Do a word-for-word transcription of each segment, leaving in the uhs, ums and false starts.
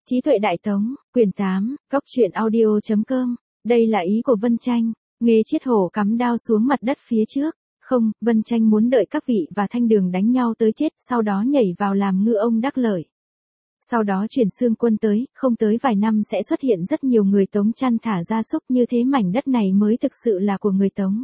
Trí tuệ Đại Tống, quyển tám, góc truyện audio chấm com. Đây là ý của Vân Tranh. Nghê Chiết Hổ cắm đao xuống mặt đất phía trước. Không, Vân Tranh muốn đợi các vị và Thanh Đường đánh nhau tới chết, sau đó nhảy vào làm ngư ông đắc lợi. Sau đó chuyển xương quân tới, không tới vài năm sẽ xuất hiện rất nhiều người Tống chăn thả gia súc, như thế mảnh đất này mới thực sự là của người Tống.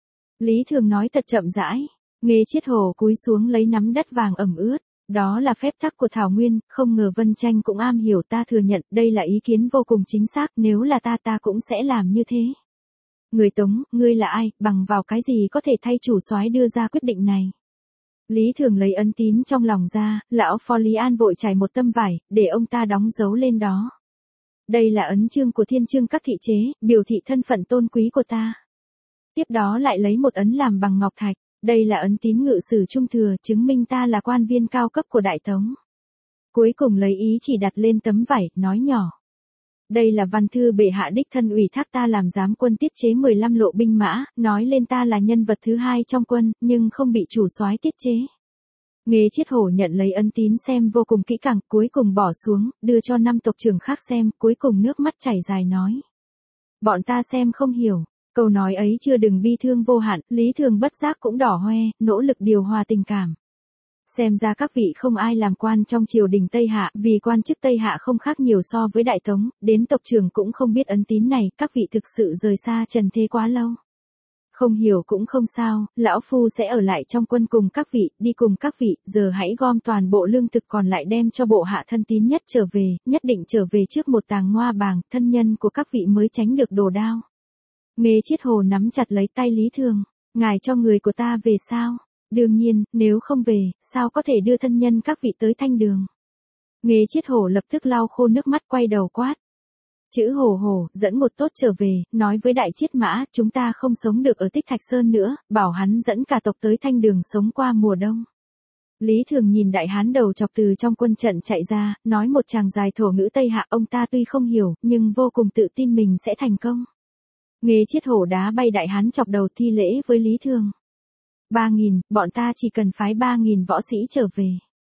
Lý Thường nói thật chậm rãi. Nghê Chiết Hổ cúi xuống lấy nắm đất vàng ẩm ướt. Đó là phép tắc của Thảo Nguyên, không ngờ Vân Tranh cũng am hiểu, ta thừa nhận, đây là ý kiến vô cùng chính xác, nếu là ta ta cũng sẽ làm như thế. Người Tống, ngươi là ai, bằng vào cái gì có thể thay chủ soái đưa ra quyết định này? Lý Thường lấy ấn tín trong lòng ra, lão phó Lý An vội trải một tấm vải, để ông ta đóng dấu lên đó. Đây là ấn chương của thiên chương các thị chế, biểu thị thân phận tôn quý của ta. Tiếp đó lại lấy một ấn làm bằng ngọc thạch. Đây là ấn tín ngự sử trung thừa, chứng minh ta là quan viên cao cấp của Đại Tống. Cuối cùng lấy ý chỉ đặt lên tấm vải, nói nhỏ. Đây là văn thư bệ hạ đích thân ủy thác ta làm giám quân tiết chế mười lăm lộ binh mã, nói lên ta là nhân vật thứ hai trong quân, nhưng không bị chủ soái tiết chế. Nghê Chiết Hổ nhận lấy ấn tín xem vô cùng kỹ càng, cuối cùng bỏ xuống, đưa cho năm tộc trưởng khác xem, cuối cùng nước mắt chảy dài nói. Bọn ta xem không hiểu. Câu nói ấy chưa đừng bi thương vô hạn, Lý Thường bất giác cũng đỏ hoe, nỗ lực điều hòa tình cảm. Xem ra các vị không ai làm quan trong triều đình Tây Hạ, vì quan chức Tây Hạ không khác nhiều so với Đại Tống, đến tộc trưởng cũng không biết ấn tín này, các vị thực sự rời xa trần thế quá lâu. Không hiểu cũng không sao, lão phu sẽ ở lại trong quân cùng các vị, đi cùng các vị, giờ hãy gom toàn bộ lương thực còn lại đem cho bộ hạ thân tín nhất trở về, nhất định trở về trước một tàng ngoa bàng, thân nhân của các vị mới tránh được đồ đao. Nghê Chiết Hổ nắm chặt lấy tay Lý Thường. Ngài cho người của ta về sao? Đương nhiên, nếu không về, sao có thể đưa thân nhân các vị tới Thanh Đường? Nghê Chiết Hổ lập tức lau khô nước mắt, quay đầu quát. Chữ Hổ Hổ, dẫn một tốt trở về, nói với Đại Chiết Mã, chúng ta không sống được ở Tích Thạch Sơn nữa, bảo hắn dẫn cả tộc tới Thanh Đường sống qua mùa đông. Lý Thường nhìn đại hán đầu chọc từ trong quân trận chạy ra, nói một tràng dài thổ ngữ Tây Hạ, ông ta tuy không hiểu, nhưng vô cùng tự tin mình sẽ thành công. Nghê Chiết Hổ đá bay đại hán chọc đầu, thi lễ với Lý Thường. Ba nghìn, bọn ta chỉ cần phái ba nghìn võ sĩ trở về.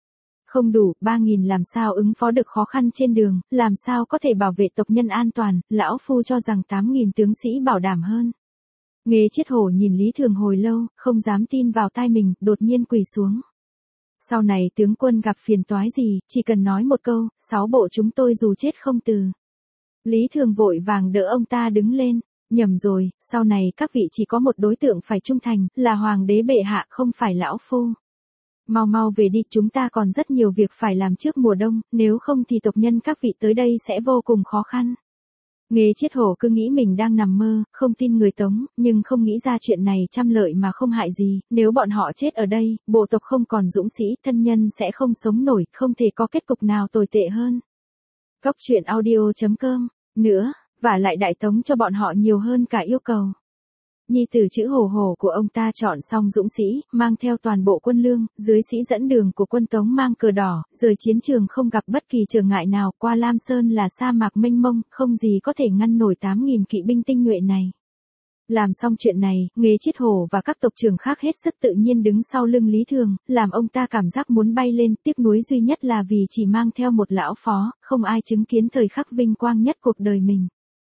Không đủ, ba nghìn làm sao ứng phó được khó khăn trên đường, làm sao có thể bảo vệ tộc nhân an toàn, lão phu cho rằng tám nghìn tướng sĩ bảo đảm hơn. Nghê Chiết Hổ nhìn Lý Thường hồi lâu, không dám tin vào tai mình, đột nhiên quỳ xuống. Sau này tướng quân gặp phiền toái gì, chỉ cần nói một câu, sáu bộ chúng tôi dù chết không từ. Lý Thường vội vàng đỡ ông ta đứng lên. Nhầm rồi, sau này các vị chỉ có một đối tượng phải trung thành, là hoàng đế bệ hạ, không phải lão phu. Mau mau về đi, chúng ta còn rất nhiều việc phải làm trước mùa đông, nếu không thì tộc nhân các vị tới đây sẽ vô cùng khó khăn. Nghê Chiết Hổ cứ nghĩ mình đang nằm mơ, không tin người Tống, nhưng không nghĩ ra chuyện này trăm lợi mà không hại gì, nếu bọn họ chết ở đây, bộ tộc không còn dũng sĩ, thân nhân sẽ không sống nổi, không thể có kết cục nào tồi tệ hơn. Góc truyện audio chấm com, nữa. Và lại Đại Tống cho bọn họ nhiều hơn cả yêu cầu. Nhi tử chữ Hổ Hổ của ông ta chọn xong dũng sĩ, mang theo toàn bộ quân lương, dưới sĩ dẫn đường của quân Tống mang cờ đỏ, rời chiến trường không gặp bất kỳ trở ngại nào, qua Lam Sơn là sa mạc mênh mông, không gì có thể ngăn nổi tám nghìn kỵ binh tinh nhuệ này. Làm xong chuyện này, Nghê Chiết Hổ và các tộc trưởng khác hết sức tự nhiên đứng sau lưng Lý Thường, làm ông ta cảm giác muốn bay lên, tiếc nuối duy nhất là vì chỉ mang theo một lão phó, không ai chứng kiến thời khắc vinh quang nhất cuộc đời mình.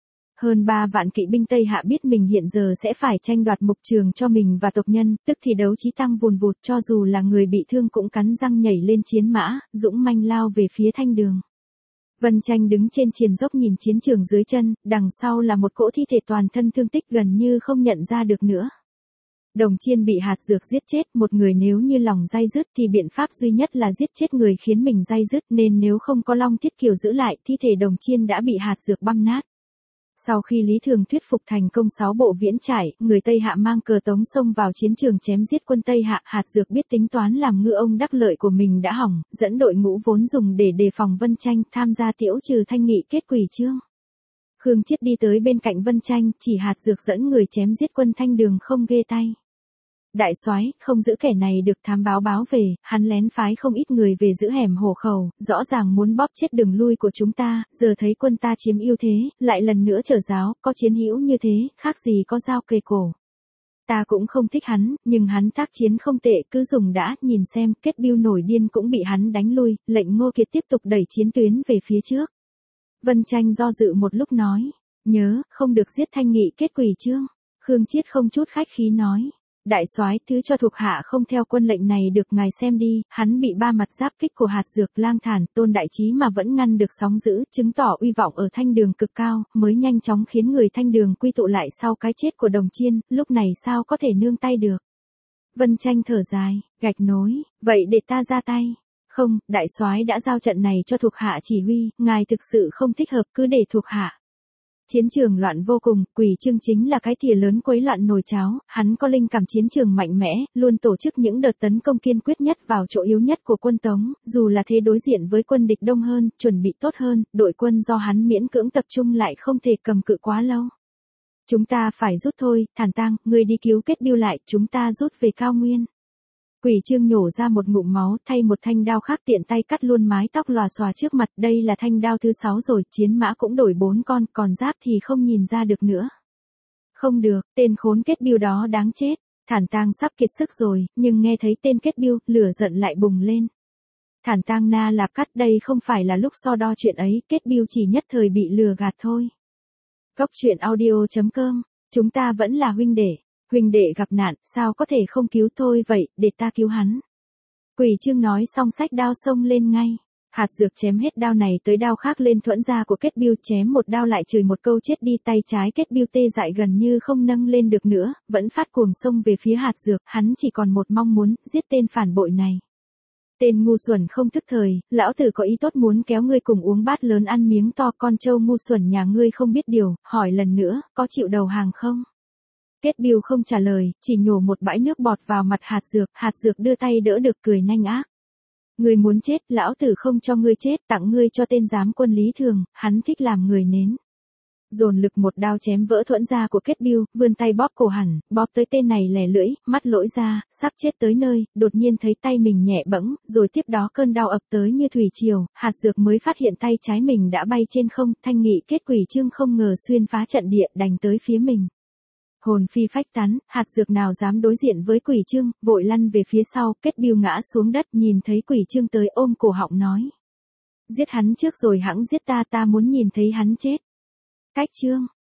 Hơn ba vạn kỵ binh Tây Hạ biết mình hiện giờ sẽ phải tranh đoạt mục trường cho mình và tộc nhân, tức thì đấu trí tăng vùn vụt, cho dù là người bị thương cũng cắn răng nhảy lên chiến mã, dũng manh lao về phía Thanh Đường. Vân Tranh đứng trên triền dốc nhìn chiến trường dưới chân, đằng sau là một cỗ thi thể toàn thân thương tích gần như không nhận ra được nữa. Đồng Chiên bị hạt dược giết chết, một người nếu như lòng day dứt thì biện pháp duy nhất là giết chết người khiến mình day dứt, nên nếu không có Long Thiết Kiều giữ lại, thi thể Đồng Chiên đã bị hạt dược băm nát. Sau khi Lý Thường thuyết phục thành công sáu bộ viễn trải, người Tây Hạ mang cờ Tống xông vào chiến trường chém giết quân Tây Hạ, hạt dược biết tính toán làm ngư ông đắc lợi của mình đã hỏng, dẫn đội ngũ vốn dùng để đề phòng Vân Tranh tham gia tiễu trừ thanh nghị kết quỷ chương. Khương Chiết đi tới bên cạnh Vân Tranh, chỉ hạt dược dẫn người chém giết quân Thanh Đường không ghê tay. Đại soái, không giữ kẻ này được, thám báo báo về, hắn lén phái không ít người về giữ hẻm Hổ Khẩu, rõ ràng muốn bóp chết đường lui của chúng ta, giờ thấy quân ta chiếm ưu thế, lại lần nữa trở giáo, có chiến hữu như thế, khác gì có dao kề cổ. Ta cũng không thích hắn, nhưng hắn tác chiến không tệ, cứ dùng đã, nhìn xem, Kết Bưu nổi điên cũng bị hắn đánh lui, lệnh Ngô Kiệt tiếp tục đẩy chiến tuyến về phía trước. Vân Tranh do dự một lúc nói. Nhớ, không được giết Thanh Nghị kết quỷ chương. Khương Chiết không chút khách khí nói. Đại soái, thứ cho thuộc hạ không theo quân lệnh này được ngài xem đi, hắn bị ba mặt giáp kích của hạt dược lang thản, Tôn đại trí mà vẫn ngăn được sóng dữ, chứng tỏ uy vọng ở Thanh Đường cực cao, mới nhanh chóng khiến người Thanh Đường quy tụ lại sau cái chết của Đồng Chiên, lúc này sao có thể nương tay được. Vân Tranh thở dài, gạch nối, vậy để ta ra tay. Không, đại soái đã giao trận này cho thuộc hạ chỉ huy, ngài thực sự không thích hợp cứ để thuộc hạ. Chiến trường loạn vô cùng, Quỷ Chương chính là cái thìa lớn quấy loạn nồi cháo, hắn có linh cảm chiến trường mạnh mẽ, luôn tổ chức những đợt tấn công kiên quyết nhất vào chỗ yếu nhất của quân Tống, dù là thế đối diện với quân địch đông hơn, chuẩn bị tốt hơn, đội quân do hắn miễn cưỡng tập trung lại không thể cầm cự quá lâu. Chúng ta phải rút thôi, Thản Tang, ngươi đi cứu Kết Biêu lại, chúng ta rút về Cao Nguyên. Quỷ Chương nhổ ra một ngụm máu, thay một thanh đao khác tiện tay cắt luôn mái tóc lòa xòa trước mặt, đây là thanh đao thứ sáu rồi, chiến mã cũng đổi bốn con, còn giáp thì không nhìn ra được nữa. Không được, tên khốn Kết Biêu đó đáng chết. Thản Tang sắp kiệt sức rồi, nhưng nghe thấy tên Kết Biêu, lửa giận lại bùng lên. Thản Tang na lạp cắt, đây không phải là lúc so đo chuyện ấy, Kết Biêu chỉ nhất thời bị lừa gạt thôi. Cốc truyện audio chấm com, chúng ta vẫn là huynh đệ. Huynh đệ gặp nạn, sao có thể không cứu thôi vậy, để ta cứu hắn. Quỷ Chương nói xong xách đao xông lên ngay. Hạt dược chém hết đao này tới đao khác lên thuẫn ra của Kết Biêu, chém một đao lại chửi một câu chết đi, tay trái Kết Biêu tê dại gần như không nâng lên được nữa, vẫn phát cuồng xông về phía hạt dược, hắn chỉ còn một mong muốn, giết tên phản bội này. Tên ngu xuẩn không thức thời, lão tử có ý tốt muốn kéo ngươi cùng uống bát lớn ăn miếng to, con trâu ngu xuẩn nhà ngươi không biết điều, hỏi lần nữa, có chịu đầu hàng không? Kết Biêu không trả lời, chỉ nhổ một bãi nước bọt vào mặt hạt dược, hạt dược đưa tay đỡ được cười nanh ác. Ngươi muốn chết, lão tử không cho ngươi chết, tặng ngươi cho tên giám quân Lý Thường, hắn thích làm người nến. Dồn lực một đao chém vỡ thuẫn da của Kết Biêu, vươn tay bóp cổ hẳn, bóp tới tên này lè lưỡi, mắt lỗi ra, sắp chết tới nơi, đột nhiên thấy tay mình nhẹ bẫng, rồi tiếp đó cơn đau ập tới như thủy triều, hạt dược mới phát hiện tay trái mình đã bay trên không, Thanh Nghị kết Quỷ Chương không ngờ xuyên phá trận địa đánh tới phía mình. Hồn phi phách tán, hạt dược nào dám đối diện với Quỷ Chương, vội lăn về phía sau, Kết Biêu ngã xuống đất, nhìn thấy Quỷ Chương tới ôm cổ họng nói. Giết hắn trước rồi hẵng giết ta, ta muốn nhìn thấy hắn chết. Cách chương.